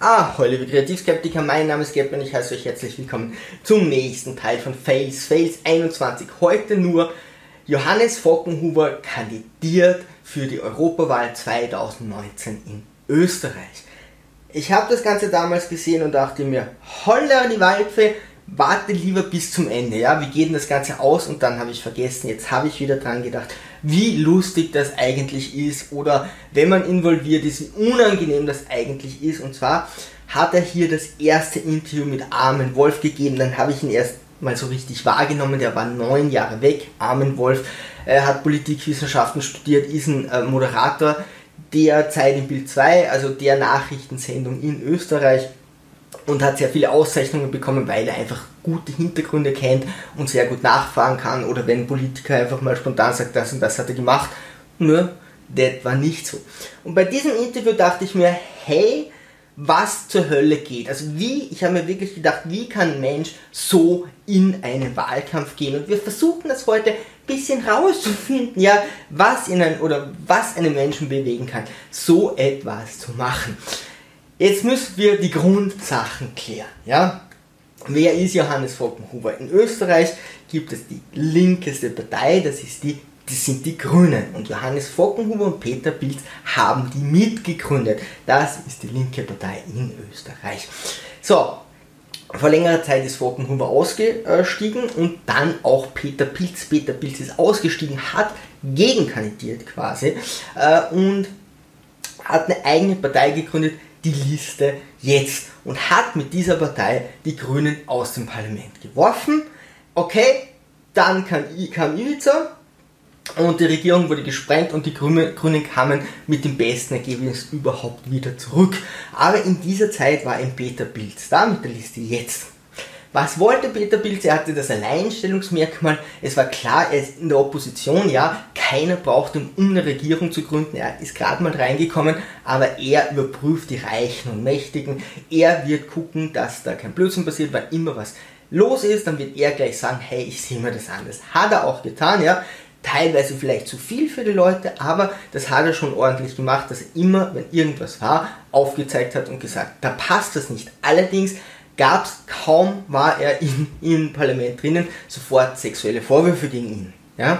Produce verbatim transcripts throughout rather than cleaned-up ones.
Ah, hallo liebe Kreativskeptiker, mein Name ist Gab und ich heiße euch herzlich willkommen zum nächsten Teil von Fails, Fails einundzwanzig. Heute nur Johannes Fockenhuber kandidiert für die Europawahl zweitausendneunzehn in Österreich. Ich habe das Ganze damals gesehen und dachte mir, holla die Waldfee, warte lieber bis zum Ende, ja, wie geht denn das Ganze aus? Und dann habe ich vergessen, jetzt habe ich wieder dran gedacht, wie lustig das eigentlich ist oder wenn man involviert ist, wie unangenehm das eigentlich ist. Und zwar hat er hier das erste Interview mit Armin Wolf gegeben, dann habe ich ihn erst mal so richtig wahrgenommen, der war neun Jahre weg. Armin Wolf äh, hat Politikwissenschaften studiert, ist ein äh, Moderator der Zeit in Bild zwei, also der Nachrichtensendung in Österreich, und hat sehr viele Auszeichnungen bekommen, weil er einfach gute Hintergründe kennt und sehr gut nachfragen kann, oder wenn ein Politiker einfach mal spontan sagt, das und das hat er gemacht. Nö, das war nicht so. Und bei diesem Interview dachte ich mir, hey, was zur Hölle geht? Also wie, ich habe mir wirklich gedacht, wie kann ein Mensch so in einen Wahlkampf gehen? Und wir versuchen das heute ein bisschen rauszufinden, ja, was in ein, oder was einen Menschen bewegen kann, so etwas zu machen. Jetzt müssen wir die Grundsachen klären, ja. Wer ist Johannes Fockenhuber? In Österreich gibt es die linkeste Partei, das ist die, das sind die Grünen. Und Johannes Fockenhuber und Peter Pilz haben die mitgegründet. Das ist die linke Partei in Österreich. So, vor längerer Zeit ist Fockenhuber ausgestiegen und dann auch Peter Pilz. Peter Pilz ist ausgestiegen, hat gegenkandidiert quasi äh, und hat eine eigene Partei gegründet, die Liste jetzt, und hat mit dieser Partei die Grünen aus dem Parlament geworfen. Okay, dann kam, kam Ibiza und die Regierung wurde gesprengt und die Grünen kamen mit dem besten Ergebnis überhaupt wieder zurück. Aber in dieser Zeit war ein Peter Pilz da mit der Liste jetzt. Was wollte Peter Pilz? Er hatte das Alleinstellungsmerkmal. Es war klar, er ist in der Opposition, ja, keiner braucht ihn, um eine Regierung zu gründen. Er ist gerade mal reingekommen, aber er überprüft die Reichen und Mächtigen. Er wird gucken, dass da kein Blödsinn passiert, weil immer was los ist, dann wird er gleich sagen, hey, ich sehe mir das an. Das hat er auch getan, ja. Teilweise vielleicht zu viel für die Leute, aber das hat er schon ordentlich gemacht, dass er immer, wenn irgendwas war, aufgezeigt hat und gesagt, da passt das nicht. Allerdings gab es kaum, war er in, im Parlament drinnen, sofort sexuelle Vorwürfe gegen ihn. Ja?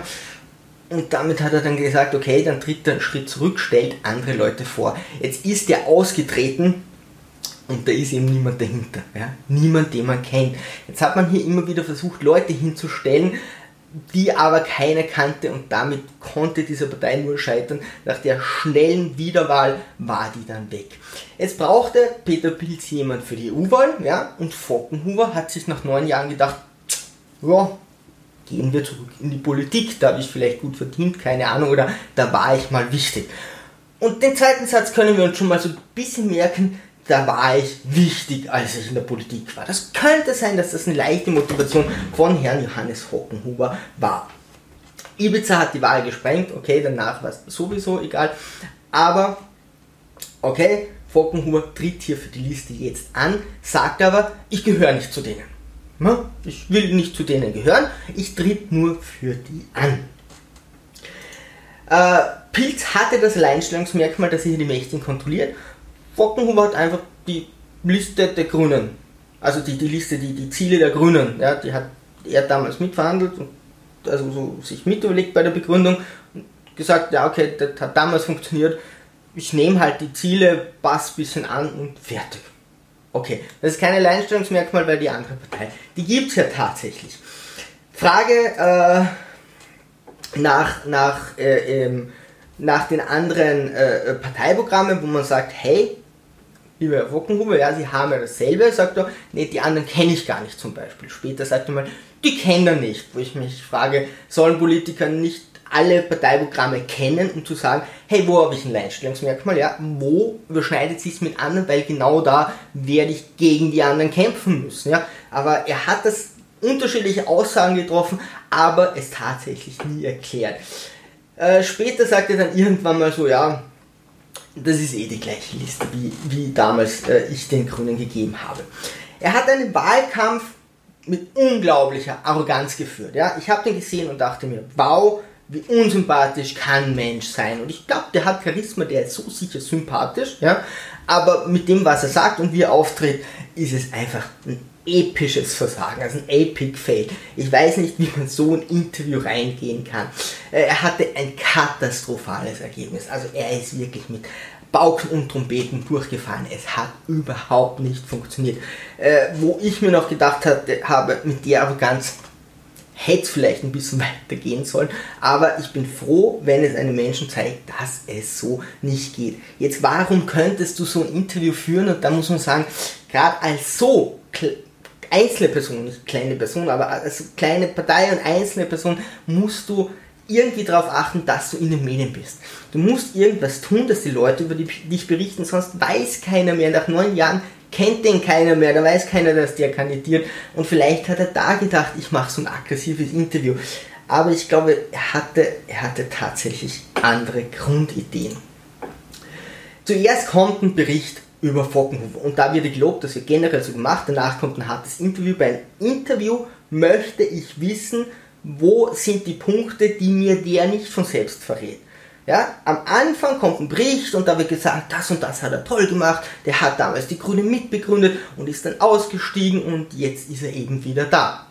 Und damit hat er dann gesagt, okay, dann tritt er einen Schritt zurück, stellt andere Leute vor. Jetzt ist er ausgetreten und da ist eben niemand dahinter. Ja? Niemand, den man kennt. Jetzt hat man hier immer wieder versucht, Leute hinzustellen, die aber keiner kannte, und damit konnte diese Partei nur scheitern. Nach der schnellen Wiederwahl war die dann weg. Jetzt brauchte Peter Pilz jemand für die E U-Wahl, ja, und Fockenhuber hat sich nach neun Jahren gedacht, ja, gehen wir zurück in die Politik, da habe ich vielleicht gut verdient, keine Ahnung, oder da war ich mal wichtig. Und den zweiten Satz können wir uns schon mal so ein bisschen merken, da war ich wichtig, als ich in der Politik war. Das könnte sein, dass das eine leichte Motivation von Herrn Johannes Fockenhuber war. Ibiza hat die Wahl gesprengt, okay, danach war es sowieso egal, aber okay, Fockenhuber tritt hier für die Liste jetzt an, sagt aber, ich gehöre nicht zu denen. Ich will nicht zu denen gehören, ich tritt nur für die an. Äh, Pilz hatte das Alleinstellungsmerkmal, dass er hier die Mächtigen kontrolliert. Fockenhuber hat einfach die Liste der Grünen, also die, die Liste, die, die Ziele der Grünen, ja, die hat er damals mitverhandelt und also so sich mitüberlegt bei der Begründung und gesagt, ja okay, das hat damals funktioniert, ich nehme halt die Ziele, passe ein bisschen an und fertig. Okay, das ist kein Alleinstellungsmerkmal, weil die andere Partei, die gibt es ja tatsächlich. Frage äh, nach, nach, äh, ähm, nach den anderen äh, Parteiprogrammen, wo man sagt, hey, lieber Herr Fockenhuber, ja, Sie haben ja dasselbe, sagt er, nee, die anderen kenne ich gar nicht zum Beispiel. Später sagt er mal, die kennt er nicht, wo ich mich frage, sollen Politiker nicht alle Parteiprogramme kennen, um zu sagen, hey, wo habe ich ein Alleinstellungsmerkmal, ja, wo überschneidet sich es mit anderen, weil genau da werde ich gegen die anderen kämpfen müssen, ja, aber er hat das unterschiedliche Aussagen getroffen, aber es tatsächlich nie erklärt. Äh, später sagt er dann irgendwann mal so, ja, das ist eh die gleiche Liste, wie, wie damals äh, ich den Grünen gegeben habe. Er hat einen Wahlkampf mit unglaublicher Arroganz geführt. Ja? Ich habe den gesehen und dachte mir, wow, wie unsympathisch kann ein Mensch sein. Und ich glaube, der hat Charisma, der ist so sicher sympathisch. Ja? Aber mit dem, was er sagt und wie er auftritt, ist es einfach ein episches Versagen, also ein Epic Fail. Ich weiß nicht, wie man so ein Interview reingehen kann. Er hatte ein katastrophales Ergebnis. Also er ist wirklich mit Pauken und Trompeten durchgefahren. Es hat überhaupt nicht funktioniert. Äh, wo ich mir noch gedacht hatte, habe, mit der Arroganz hätte es vielleicht ein bisschen weiter gehen sollen, aber ich bin froh, wenn es einem Menschen zeigt, dass es so nicht geht. Jetzt, warum könntest du so ein Interview führen? Und da muss man sagen, gerade als so einzelne Person, nicht kleine Person, aber als kleine Partei und einzelne Person musst du irgendwie darauf achten, dass du in den Medien bist. Du musst irgendwas tun, dass die Leute über dich berichten, sonst weiß keiner mehr. Nach neun Jahren kennt den keiner mehr, da weiß keiner, dass der kandidiert. Und vielleicht hat er da gedacht, ich mache so ein aggressives Interview. Aber ich glaube, er hatte, er hatte tatsächlich andere Grundideen. Zuerst kommt ein Bericht über Voggenhuber. Und da wird gelobt, das wird generell so gemacht. Danach kommt ein hartes Interview. Bei einem Interview möchte ich wissen, wo sind die Punkte, die mir der nicht von selbst verrät. Ja, am Anfang kommt ein Bericht und da wird gesagt, das und das hat er toll gemacht, der hat damals die Grünen mitbegründet und ist dann ausgestiegen und jetzt ist er eben wieder da.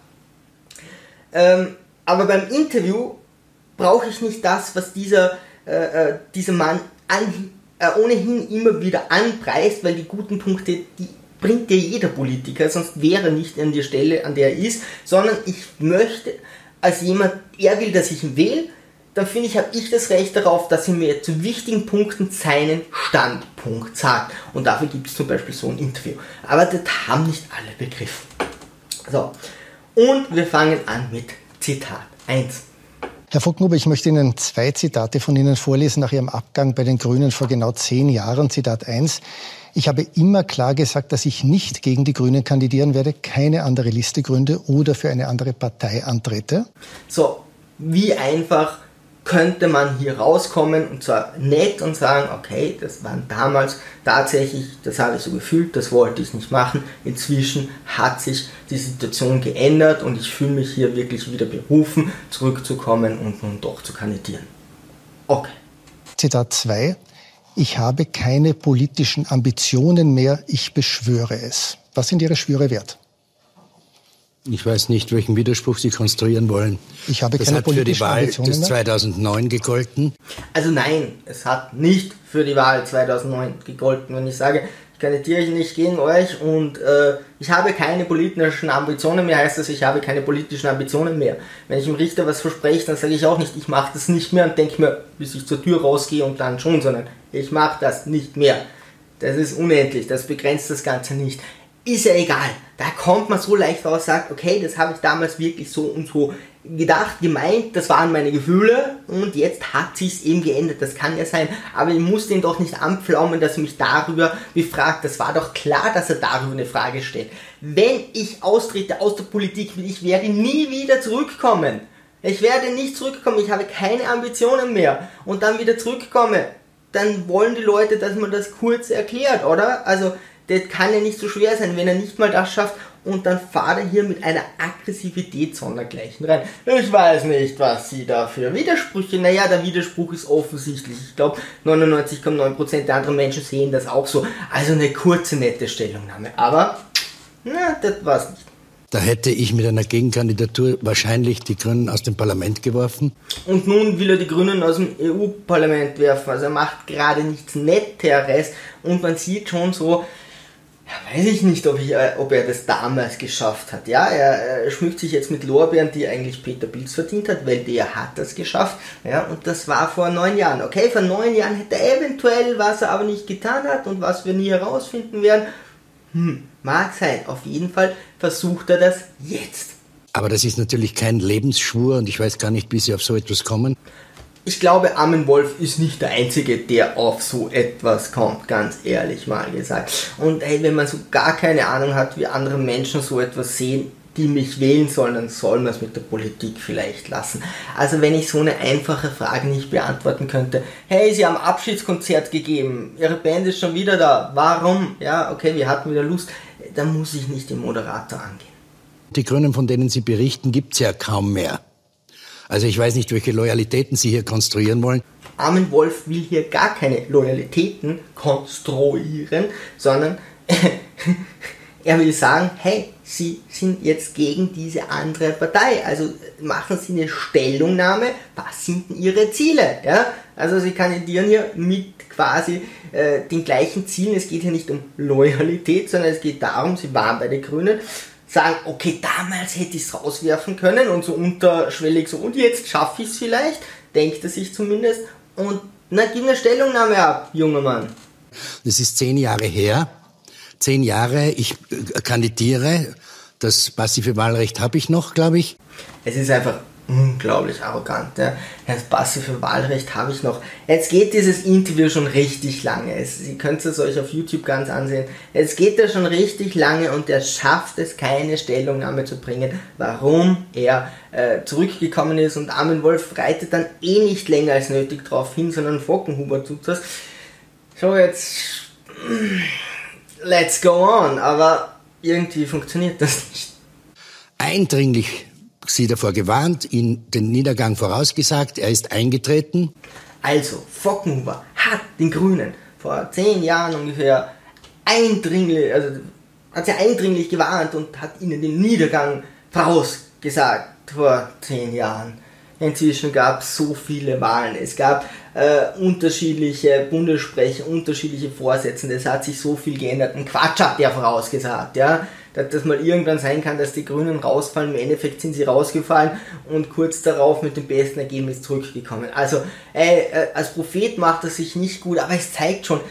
Ähm, aber beim Interview brauche ich nicht das, was dieser, äh, dieser Mann an, äh, ohnehin immer wieder anpreist, weil die guten Punkte, die bringt dir jeder Politiker, sonst wäre er nicht an der Stelle, an der er ist, sondern ich möchte als jemand, er will, dass ich ihn wähle, dann finde ich, habe ich das Recht darauf, dass er mir zu wichtigen Punkten seinen Standpunkt sagt. Und dafür gibt es zum Beispiel so ein Interview. Aber das haben nicht alle begriffen. So, und wir fangen an mit Zitat eins. Herr Voggenhuber, ich möchte Ihnen zwei Zitate von Ihnen vorlesen nach Ihrem Abgang bei den Grünen vor genau zehn Jahren. Zitat eins. Ich habe immer klar gesagt, dass ich nicht gegen die Grünen kandidieren werde, keine andere Liste gründe oder für eine andere Partei antrete. So, wie einfach könnte man hier rauskommen und zwar nett und sagen, okay, das waren damals tatsächlich, das habe ich so gefühlt, das wollte ich nicht machen. Inzwischen hat sich die Situation geändert und ich fühle mich hier wirklich wieder berufen, zurückzukommen und nun doch zu kandidieren. Okay. Zitat zwei. Ich habe keine politischen Ambitionen mehr, ich beschwöre es. Was sind Ihre Schwüre wert? Ich weiß nicht, welchen Widerspruch Sie konstruieren wollen. Ich habe das keine hat für die Wahl Ambitionen des mehr? zweitausendneun gegolten. Also nein, es hat nicht für die Wahl zweitausendneun gegolten. Wenn ich sage, ich kandidiere nicht gegen euch und äh, ich habe keine politischen Ambitionen mehr, heißt das, ich habe keine politischen Ambitionen mehr. Wenn ich dem Richter was verspreche, dann sage ich auch nicht, ich mache das nicht mehr und denke mir, bis ich zur Tür rausgehe und dann schon, sondern ich mache das nicht mehr. Das ist unendlich, das begrenzt das Ganze nicht. Ist ja egal, da kommt man so leicht raus, sagt, okay, das habe ich damals wirklich so und so gedacht, gemeint, das waren meine Gefühle und jetzt hat sich's eben geändert, das kann ja sein, aber ich muss den doch nicht anpflaumen, dass er mich darüber befragt, das war doch klar, dass er darüber eine Frage stellt. Wenn ich austrete aus der Politik, ich werde nie wieder zurückkommen, ich werde nicht zurückkommen, ich habe keine Ambitionen mehr und dann wieder zurückkomme, dann wollen die Leute, dass man das kurz erklärt, oder? Also, das kann ja nicht so schwer sein, wenn er nicht mal das schafft und dann fahrt er hier mit einer Aggressivität sondergleichen rein. Ich weiß nicht, was Sie da für Widersprüche, naja, der Widerspruch ist offensichtlich. Ich glaube, neunundneunzig Komma neun Prozent der anderen Menschen sehen das auch so. Also eine kurze, nette Stellungnahme. Aber, na, das war's nicht. Da hätte ich mit einer Gegenkandidatur wahrscheinlich die Grünen aus dem Parlament geworfen. Und nun will er die Grünen aus dem E U-Parlament werfen. Also er macht gerade nichts Netteres und man sieht schon so, ja, weiß ich nicht, ob, ich, ob er das damals geschafft hat. Ja, er, er schmückt sich jetzt mit Lorbeeren, die eigentlich Peter Pilz verdient hat, weil der hat das geschafft. Ja, und das war vor neun Jahren. Okay, vor neun Jahren hätte er eventuell, was er aber nicht getan hat und was wir nie herausfinden werden. Hm, mag sein. Auf jeden Fall versucht er das jetzt. Aber das ist natürlich kein Lebensschwur und ich weiß gar nicht, wie Sie auf so etwas kommen. Ich glaube, Armin Wolf ist nicht der Einzige, der auf so etwas kommt, ganz ehrlich mal gesagt. Und hey, wenn man so gar keine Ahnung hat, wie andere Menschen so etwas sehen, die mich wählen sollen, dann soll man es mit der Politik vielleicht lassen. Also wenn ich so eine einfache Frage nicht beantworten könnte, hey, Sie haben Abschiedskonzert gegeben, Ihre Band ist schon wieder da, warum? Ja, okay, wir hatten wieder Lust, dann muss ich nicht den Moderator angehen. Die Grünen, von denen Sie berichten, gibt's ja kaum mehr. Also ich weiß nicht, welche Loyalitäten Sie hier konstruieren wollen. Armin Wolf will hier gar keine Loyalitäten konstruieren, sondern er will sagen, hey, Sie sind jetzt gegen diese andere Partei, also machen Sie eine Stellungnahme, was sind denn Ihre Ziele? Ja? Also Sie kandidieren hier mit quasi äh, den gleichen Zielen, es geht hier nicht um Loyalität, sondern es geht darum, Sie waren bei den Grünen, sagen, okay, damals hätte ich es rauswerfen können und so unterschwellig so, und jetzt schaffe ich es vielleicht, denkt er sich zumindest, und na, gib eine Stellungnahme ab, junger Mann. Das ist zehn Jahre her. Zehn Jahre, ich kandidiere, das passive Wahlrecht habe ich noch, glaube ich. Es ist einfach unglaublich arrogant. Ja. Das passive Wahlrecht habe ich noch. Jetzt geht dieses Interview schon richtig lange. Es, Sie können es euch auf YouTube ganz ansehen. Jetzt geht er schon richtig lange und er schafft es, keine Stellungnahme zu bringen, warum er äh, zurückgekommen ist. Und Armin Wolf reitet dann eh nicht länger als nötig drauf hin, sondern Fockenhuber tut das. So, jetzt let's go on, aber irgendwie funktioniert das nicht. Eindringlich Sie davor gewarnt, ihn den Niedergang vorausgesagt, er ist eingetreten. Also, Fockenhuber hat den Grünen vor zehn Jahren ungefähr eindringlich, also hat sie eindringlich gewarnt und hat ihnen den Niedergang vorausgesagt vor zehn Jahren. Inzwischen gab es so viele Wahlen, es gab äh, unterschiedliche Bundessprecher, unterschiedliche Vorsitzende, es hat sich so viel geändert. Ein Quatsch hat der vorausgesagt, ja, dass das mal irgendwann sein kann, dass die Grünen rausfallen, im Endeffekt sind sie rausgefallen und kurz darauf mit dem besten Ergebnis zurückgekommen. Also äh, äh, als Prophet macht er sich nicht gut, aber es zeigt schon,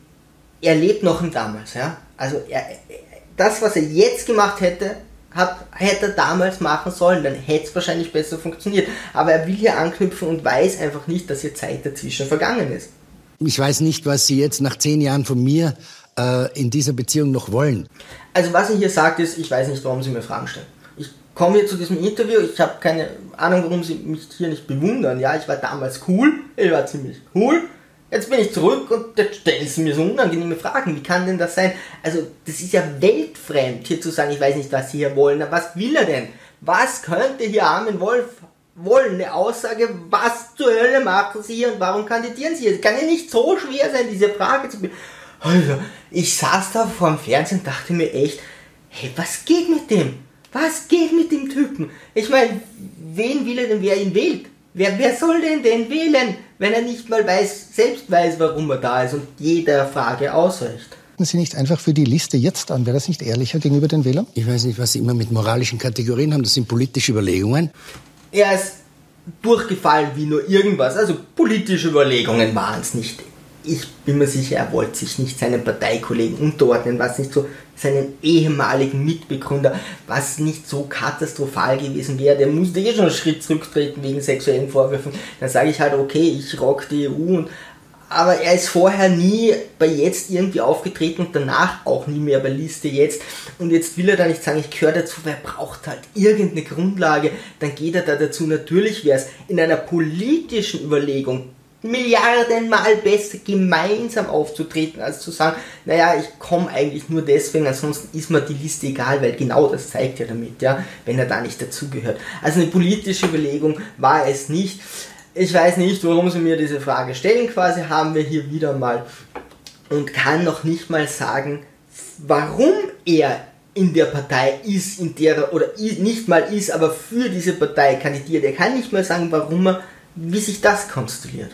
er lebt noch im Damals, ja, also er, das, was er jetzt gemacht hätte, Hat, hätte er damals machen sollen, dann hätte es wahrscheinlich besser funktioniert. Aber er will hier anknüpfen und weiß einfach nicht, dass hier Zeit dazwischen vergangen ist. Ich weiß nicht, was Sie jetzt nach zehn Jahren von mir äh, in dieser Beziehung noch wollen. Also was er hier sagt ist, ich weiß nicht, warum Sie mir Fragen stellen. Ich komme hier zu diesem Interview, ich habe keine Ahnung, warum Sie mich hier nicht bewundern. Ja, ich war damals cool, ich war ziemlich cool. Jetzt bin ich zurück und jetzt stellen Sie mir so unangenehme Fragen. Wie kann denn das sein? Also, das ist ja weltfremd, hier zu sagen, ich weiß nicht, was Sie hier wollen. Aber was will er denn? Was könnte hier Armin Wolf wollen? Eine Aussage, was zur Hölle machen Sie hier und warum kandidieren Sie hier? Es kann ja nicht so schwer sein, diese Frage zu beantworten. Also, ich saß da vor dem Fernsehen und dachte mir echt, hey, was geht mit dem? Was geht mit dem Typen? Ich meine, wen will er denn, wer ihn wählt? Wer, wer soll denn denn wählen, wenn er nicht mal weiß, selbst weiß, warum er da ist und jeder Frage ausreicht? Sie nicht einfach für die Liste jetzt an? Wäre das nicht ehrlicher gegenüber den Wählern? Ich weiß nicht, was Sie immer mit moralischen Kategorien haben. Das sind politische Überlegungen. Er ist durchgefallen wie nur irgendwas. Also politische Überlegungen waren es nicht. Ich bin mir sicher, er wollte sich nicht seinen Parteikollegen unterordnen, was nicht so seinen ehemaligen Mitbegründer, was nicht so katastrophal gewesen wäre. Der musste eh schon einen Schritt zurücktreten wegen sexuellen Vorwürfen. Dann sage ich halt, okay, ich rock die E U. Und, aber er ist vorher nie bei Jetzt irgendwie aufgetreten und danach auch nie mehr bei Liste Jetzt. Und jetzt will er da nicht sagen, ich gehöre dazu, weil er braucht halt irgendeine Grundlage. Dann geht er da dazu. Natürlich wäre es in einer politischen Überlegung Milliardenmal besser gemeinsam aufzutreten, als zu sagen, naja, ich komme eigentlich nur deswegen, ansonsten ist mir die Liste egal, weil genau das zeigt er damit, ja, wenn er da nicht dazugehört. Also eine politische Überlegung war es nicht. Ich weiß nicht, warum sie mir diese Frage stellen, quasi haben wir hier wieder mal und kann noch nicht mal sagen, warum er in der Partei ist, in der er, oder nicht mal ist, aber für diese Partei kandidiert. Er kann nicht mal sagen, warum er, wie sich das konstelliert.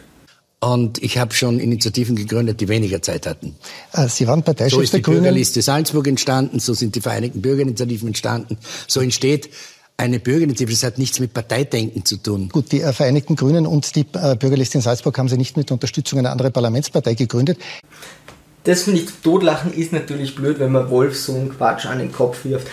Und ich habe schon Initiativen gegründet, die weniger Zeit hatten. Sie waren Parteichef so ist der die Grünen. Bürgerliste Salzburg entstanden, so sind die Vereinigten Bürgerinitiativen entstanden. So entsteht eine Bürgerinitiative, das hat nichts mit Parteidenken zu tun. Gut, die äh, Vereinigten Grünen und die äh, Bürgerliste in Salzburg haben Sie nicht mit Unterstützung einer anderen Parlamentspartei gegründet. Das finde ich zum Totlachen, ist natürlich blöd, wenn man Wolf so einen Quatsch an den Kopf wirft.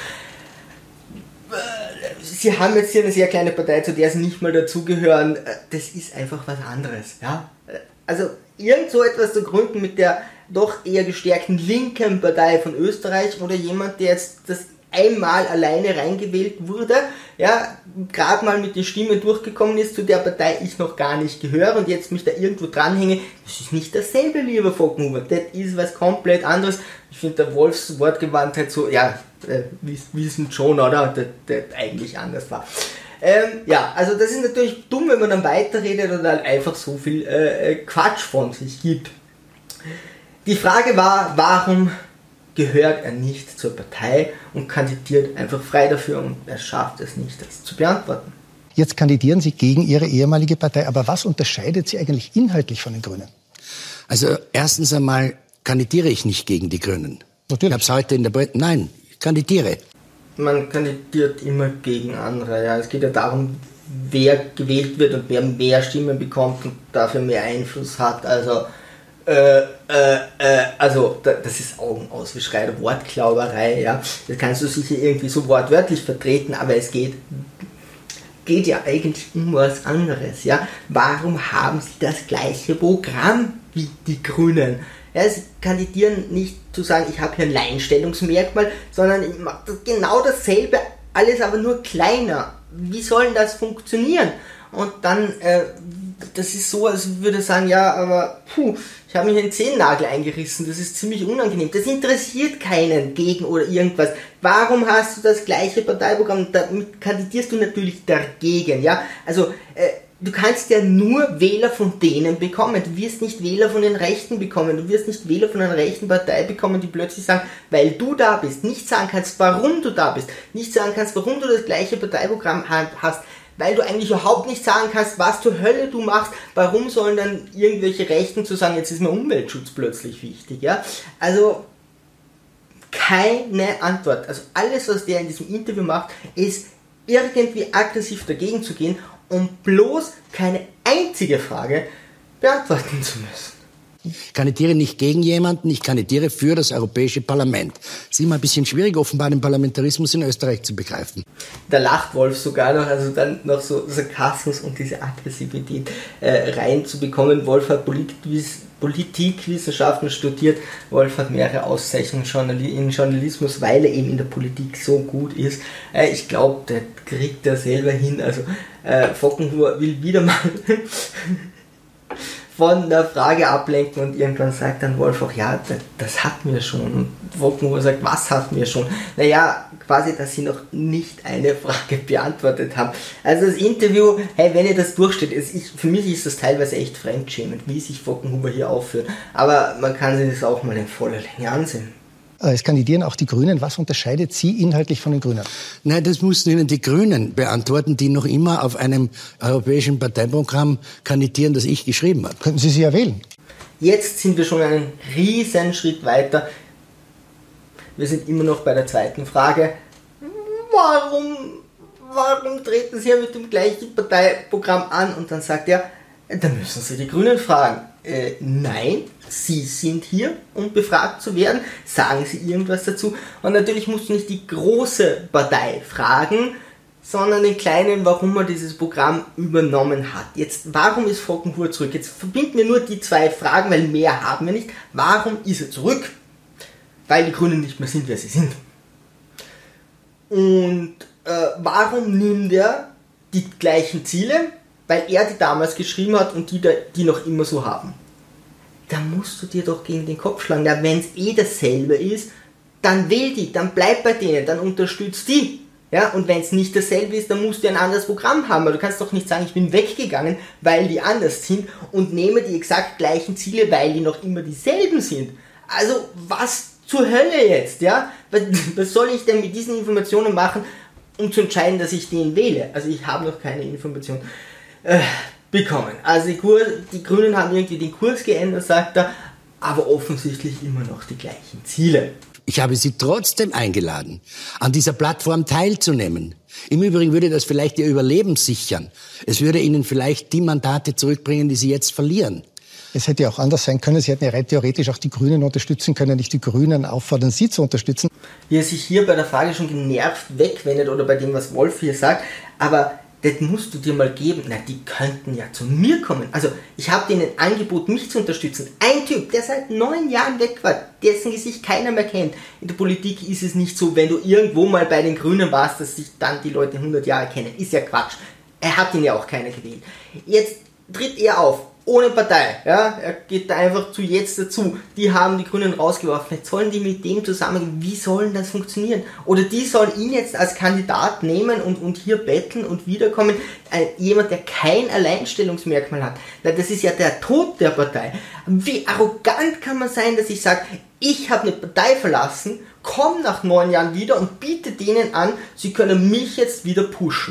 Sie haben jetzt hier eine sehr kleine Partei, zu der Sie nicht mal dazugehören. Das ist einfach was anderes, ja. Also irgend so etwas zu gründen mit der doch eher gestärkten linken Partei von Österreich oder jemand, der jetzt das einmal alleine reingewählt wurde, ja, gerade mal mit den Stimmen durchgekommen ist, zu der Partei ich noch gar nicht gehöre und jetzt mich da irgendwo dranhänge, das ist nicht dasselbe, lieber Fockenhuber, das ist was komplett anderes. Ich finde der Wolfs Wortgewandtheit so, ja, äh, wissen schon, oder, das, das eigentlich anders war. Ähm, ja, also das ist natürlich dumm, wenn man dann weiterredet und dann einfach so viel äh, Quatsch von sich gibt. Die Frage war, warum gehört er nicht zur Partei und kandidiert einfach frei dafür und er schafft es nicht, das zu beantworten. Jetzt kandidieren Sie gegen Ihre ehemalige Partei, aber was unterscheidet Sie eigentlich inhaltlich von den Grünen? Also erstens einmal kandidiere ich nicht gegen die Grünen. Natürlich. Ich habe es heute in der Bre- Nein, ich kandidiere. Man kandidiert immer gegen andere. Ja. Es geht ja darum, wer gewählt wird und wer mehr Stimmen bekommt und dafür mehr Einfluss hat. Also, äh, äh, äh, also da, das ist Augenauswischerei, Wortklauberei. Ja. Das kannst du sicher irgendwie so wortwörtlich vertreten, aber es geht, geht ja eigentlich um was anderes. Ja. Warum haben sie das gleiche Programm wie die Grünen? Ja, sie kandidieren nicht zu sagen, ich habe hier ein Alleinstellungsmerkmal, sondern ich mache das genau dasselbe, alles aber nur kleiner. Wie soll denn das funktionieren? Und dann, äh, das ist so, als würde ich sagen, ja, aber puh, ich habe mir den Zehennagel eingerissen, das ist ziemlich unangenehm. Das interessiert keinen gegen oder irgendwas. Warum hast du das gleiche Parteiprogramm? Damit kandidierst du natürlich dagegen, ja. Also, äh, du kannst ja nur Wähler von denen bekommen. Du wirst nicht Wähler von den Rechten bekommen. Du wirst nicht Wähler von einer rechten Partei bekommen, die plötzlich sagen, weil du da bist, nicht sagen kannst, warum du da bist, nicht sagen kannst, warum du das gleiche Parteiprogramm hast, weil du eigentlich überhaupt nicht sagen kannst, was zur Hölle du machst. Warum sollen dann irgendwelche Rechten zu sagen, jetzt ist mir Umweltschutz plötzlich wichtig, ja? Also, keine Antwort. Also alles, was der in diesem Interview macht, ist irgendwie aggressiv dagegen zu gehen, um bloß keine einzige Frage beantworten zu müssen. Ich kandidiere nicht gegen jemanden, ich kandidiere für das Europäische Parlament. Es ist immer ein bisschen schwierig, offenbar den Parlamentarismus in Österreich zu begreifen. Da lacht Wolf sogar noch, also dann noch so Sarkasmus und diese Aggressivität äh, reinzubekommen. Wolf hat Politikwiss- Politikwissenschaften studiert. Wolf hat mehrere Auszeichnungen in Journalismus, weil er eben in der Politik so gut ist. Äh, ich glaube, der kriegt er selber hin. Also äh, Fockenhuber will wieder mal von der Frage ablenken und irgendwann sagt dann Wolf auch, ja, das, das hatten wir schon. Und Fockenhuber sagt, was hatten wir schon? Naja, quasi, dass sie noch nicht eine Frage beantwortet haben. Also das Interview, hey, wenn ihr das durchsteht, ist, ich, für mich ist das teilweise echt fremdschämend, wie sich Fockenhuber hier aufführt. Aber man kann sich das auch mal in voller Länge ansehen. Es kandidieren auch die Grünen. Was unterscheidet Sie inhaltlich von den Grünen? Nein, das mussten Ihnen die Grünen beantworten, die noch immer auf einem europäischen Parteiprogramm kandidieren, das ich geschrieben habe. Könnten Sie sie ja wählen? Jetzt sind wir schon einen riesen Schritt weiter. Wir sind immer noch bei der zweiten Frage. Warum, warum treten Sie ja mit dem gleichen Parteiprogramm an? Und dann sagt er, da müssen Sie die Grünen fragen. Äh, nein, Sie sind hier, um befragt zu werden. Sagen Sie irgendwas dazu. Und natürlich musst du nicht die große Partei fragen, sondern den kleinen, warum er dieses Programm übernommen hat. Jetzt, warum ist Fockenhuber zurück? Jetzt verbinden wir nur die zwei Fragen, weil mehr haben wir nicht. Warum ist er zurück? Weil die Grünen nicht mehr sind, wer sie sind. Und äh, warum nimmt er die gleichen Ziele? Weil er die damals geschrieben hat und die, die noch immer so haben. Da musst du dir doch gegen den Kopf schlagen. Ja, wenn es eh dasselbe ist, dann wähl die, dann bleib bei denen, dann unterstützt die. Ja, und wenn es nicht dasselbe ist, dann musst du ein anderes Programm haben. Aber du kannst doch nicht sagen, ich bin weggegangen, weil die anders sind und nehme die exakt gleichen Ziele, weil die noch immer dieselben sind. Also, was zur Hölle jetzt, ja? Was, was soll ich denn mit diesen Informationen machen, um zu entscheiden, dass ich den wähle? Also, ich habe noch keine Information äh, bekommen. Also, die, Kur- die Grünen haben irgendwie den Kurs geändert, sagt er, aber offensichtlich immer noch die gleichen Ziele. Ich habe Sie trotzdem eingeladen, an dieser Plattform teilzunehmen. Im Übrigen würde das vielleicht Ihr Überleben sichern. Es würde Ihnen vielleicht die Mandate zurückbringen, die Sie jetzt verlieren. Es hätte ja auch anders sein können. Sie hätten ja rein theoretisch auch die Grünen unterstützen können, nicht die Grünen auffordern, Sie zu unterstützen. Wie er sich hier bei der Frage schon genervt wegwendet oder bei dem, was Wolf hier sagt, aber das musst du dir mal geben. Na, die könnten ja zu mir kommen. Also, ich habe denen angeboten, mich zu unterstützen. Ein Typ, der seit neun Jahren weg war, dessen Gesicht keiner mehr kennt. In der Politik ist es nicht so, wenn du irgendwo mal bei den Grünen warst, dass sich dann die Leute hundert Jahre kennen. Ist ja Quatsch. Er hat ihn ja auch keiner gewählt. Jetzt tritt er auf ohne Partei, ja, er geht da einfach zu jetzt dazu, die haben die Grünen rausgeworfen, jetzt sollen die mit dem zusammengehen, wie sollen das funktionieren? Oder die sollen ihn jetzt als Kandidat nehmen und, und hier betteln und wiederkommen, ein, jemand, der kein Alleinstellungsmerkmal hat, na, das ist ja der Tod der Partei. Wie arrogant kann man sein, dass ich sage, ich habe eine Partei verlassen, komme nach neun Jahren wieder und biete denen an, sie können mich jetzt wieder pushen.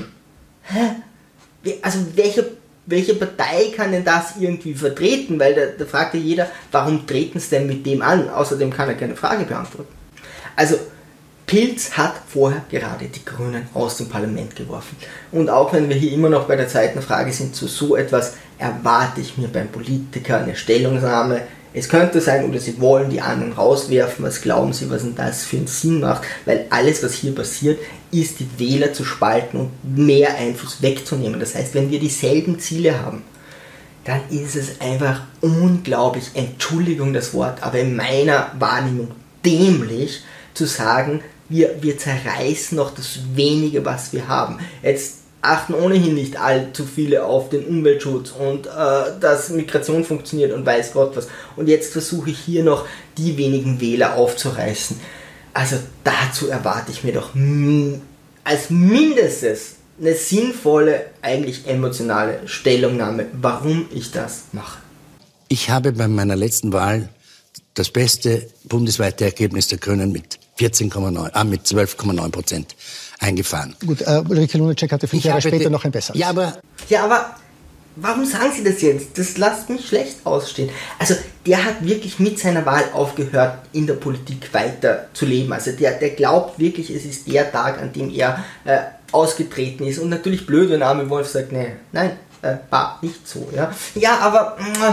Hä? Also welche Welche Partei kann denn das irgendwie vertreten? Weil da, da fragt ja jeder, warum treten sie denn mit dem an? Außerdem kann er keine Frage beantworten. Also, Pilz hat vorher gerade die Grünen aus dem Parlament geworfen. Und auch wenn wir hier immer noch bei der zweiten Frage sind, zu so etwas erwarte ich mir beim Politiker eine Stellungnahme. Es könnte sein, oder sie wollen die anderen rauswerfen. Was glauben sie, was denn das für einen Sinn macht? Weil alles, was hier passiert, ist, die Wähler zu spalten und mehr Einfluss wegzunehmen. Das heißt, wenn wir dieselben Ziele haben, dann ist es einfach unglaublich, Entschuldigung das Wort, aber in meiner Wahrnehmung dämlich zu sagen, wir, wir zerreißen noch das wenige, was wir haben. Jetzt achten ohnehin nicht allzu viele auf den Umweltschutz und äh, dass Migration funktioniert und weiß Gott was. Und jetzt versuche ich hier noch die wenigen Wähler aufzureißen. Also dazu erwarte ich mir doch m- als mindestens eine sinnvolle, eigentlich emotionale Stellungnahme, warum ich das mache. Ich habe bei meiner letzten Wahl das beste bundesweite Ergebnis der Grünen mit vierzehn Komma neun, ah, mit zwölf Komma neun Prozent eingefahren. Gut, äh, Ulrike Lunacek hatte fünf Ich Jahre habe später die- noch ein besseres. Ja, aber Ja, aber warum sagen Sie das jetzt? Das lasst mich schlecht ausstehen. Also der hat wirklich mit seiner Wahl aufgehört, in der Politik weiter zu leben. Also der, der glaubt wirklich, es ist der Tag, an dem er äh, ausgetreten ist. Und natürlich blöd, wenn Armin Wolf sagt, nee, nein, äh, war nicht so. Ja, ja aber äh,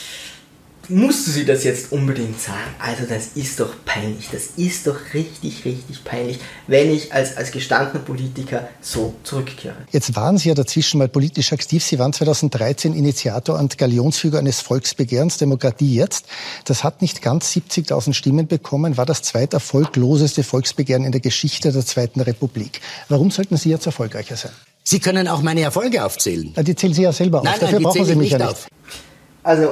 musst du sie das jetzt unbedingt sagen? Also das ist doch peinlich. Das ist doch richtig, richtig peinlich, wenn ich als, als gestandener Politiker so zurückkehre. Jetzt waren Sie ja dazwischen mal politisch aktiv. Sie waren zweitausenddreizehn Initiator und Galionsführer eines Volksbegehrens Demokratie jetzt. Das hat nicht ganz siebzigtausend Stimmen bekommen, war das zweiterfolgloseste Volksbegehren in der Geschichte der Zweiten Republik. Warum sollten Sie jetzt erfolgreicher sein? Sie können auch meine Erfolge aufzählen. Na, die zählen Sie ja selber auf. Nein, Dafür nein, die brauchen zähle Sie ich mich nicht ja nicht. auf. Also,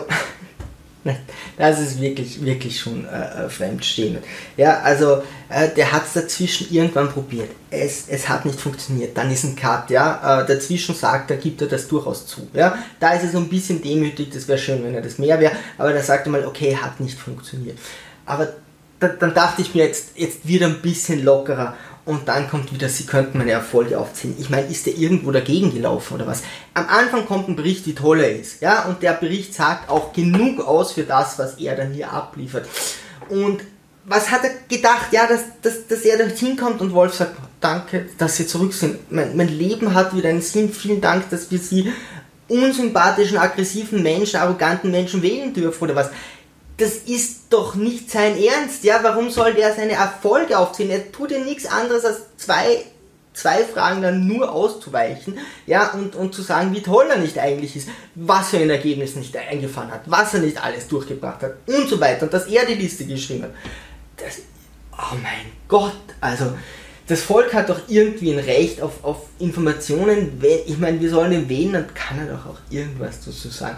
das ist wirklich, wirklich schon äh, fremdstehend. Ja, also, äh, der hat es dazwischen irgendwann probiert. Es, es hat nicht funktioniert. Dann ist ein Cut, ja. Äh, dazwischen sagt er, gibt er das durchaus zu. Ja, da ist er so ein bisschen demütig, das wäre schön, wenn er das mehr wäre. Aber da sagt er mal, okay, hat nicht funktioniert. Aber da, dann dachte ich mir, jetzt, jetzt wieder ein bisschen lockerer. Und dann kommt wieder, Sie könnten meine Erfolge aufzählen. Ich meine, ist der irgendwo dagegen gelaufen oder was? Am Anfang kommt ein Bericht, wie toll er ist. Ja, und der Bericht sagt auch genug aus für das, was er dann hier abliefert. Und was hat er gedacht? Ja, dass, dass, dass er da hinkommt und Wolf sagt, danke, dass Sie zurück sind. Mein, mein Leben hat wieder einen Sinn. Vielen Dank, dass wir Sie unsympathischen, aggressiven Menschen, arroganten Menschen wählen dürfen oder was? Das ist doch nicht sein Ernst, ja, warum soll der seine Erfolge aufzählen? Er tut ja nichts anderes als zwei, zwei Fragen dann nur auszuweichen, ja, und, und zu sagen, wie toll er nicht eigentlich ist, was für ein Ergebnis nicht eingefahren hat, was er nicht alles durchgebracht hat und so weiter und dass er die Liste geschrieben hat. Das, oh mein Gott, also das Volk hat doch irgendwie ein Recht auf, auf Informationen, ich meine, wir sollen ihn wählen, dann kann er doch auch irgendwas dazu sagen.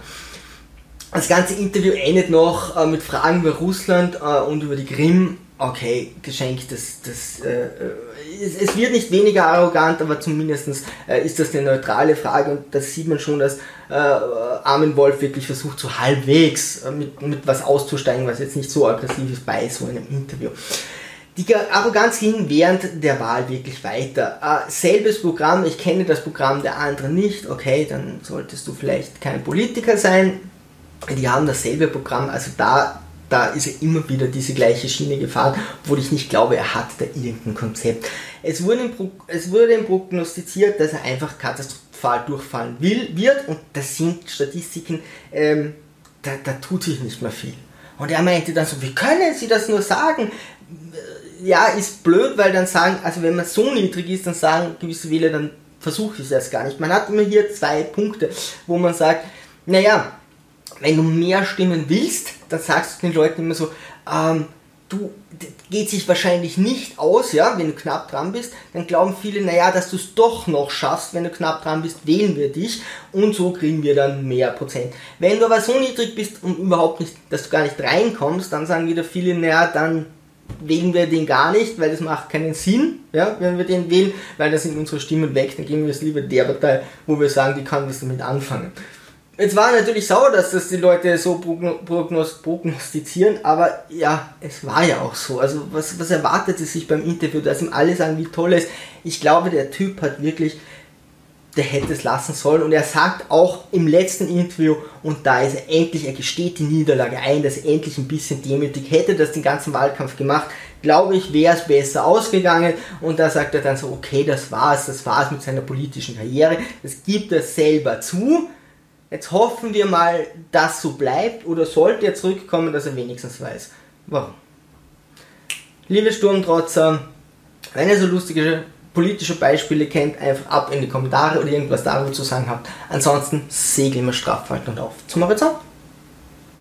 Das ganze Interview endet noch äh, mit Fragen über Russland äh, und über die Krim. Okay, geschenkt, das, das, äh, es, es wird nicht weniger arrogant, aber zumindest äh, ist das eine neutrale Frage und das sieht man schon, dass äh, Armin Wolf wirklich versucht, so halbwegs äh, mit, mit was auszusteigen, was jetzt nicht so aggressiv ist bei so einem Interview. Die Arroganz ging während der Wahl wirklich weiter. Äh, selbes Programm, ich kenne das Programm der anderen nicht, okay, dann solltest du vielleicht kein Politiker sein. Die haben dasselbe Programm, also da, da ist er immer wieder diese gleiche Schiene gefahren, obwohl ich nicht glaube, er hat da irgendein Konzept. Es wurde, es wurde ihm prognostiziert, dass er einfach katastrophal durchfallen will, wird und das sind Statistiken, ähm, da, da tut sich nicht mehr viel. Und er meinte dann so, wie können Sie das nur sagen? Ja, ist blöd, weil dann sagen, also wenn man so niedrig ist, dann sagen gewisse Wähler, dann versuche ich das gar nicht. Man hat immer hier zwei Punkte, wo man sagt, naja, wenn du mehr Stimmen willst, dann sagst du den Leuten immer so, ähm, du, geht sich wahrscheinlich nicht aus, ja, wenn du knapp dran bist, dann glauben viele, naja, dass du es doch noch schaffst, wenn du knapp dran bist, wählen wir dich und so kriegen wir dann mehr Prozent. Wenn du aber so niedrig bist und überhaupt nicht, dass du gar nicht reinkommst, dann sagen wieder viele, naja, dann wählen wir den gar nicht, weil das macht keinen Sinn, ja, wenn wir den wählen, weil da sind unsere Stimmen weg, dann geben wir es lieber der Partei, wo wir sagen, die kann was damit anfangen. Jetzt war natürlich sauer, dass das die Leute so prognostizieren, aber ja, es war ja auch so. Also was, was erwartet es sich beim Interview, dass ihm alle sagen, wie toll es ist. Ich glaube, der Typ hat wirklich, der hätte es lassen sollen und er sagt auch im letzten Interview, und da ist er endlich, er gesteht die Niederlage ein, dass er endlich ein bisschen demütig hätte, das den ganzen Wahlkampf gemacht, glaube ich, wäre es besser ausgegangen und da sagt er dann so, okay, das war's, das war's mit seiner politischen Karriere, das gibt er selber zu. Jetzt hoffen wir mal, dass so bleibt oder sollte er zurückkommen, dass er wenigstens weiß, warum. Liebe Sturmtrotzer, wenn ihr so lustige politische Beispiele kennt, einfach ab in die Kommentare oder irgendwas darüber zu sagen habt. Ansonsten Segel immer straff halten und auf zum Horizont.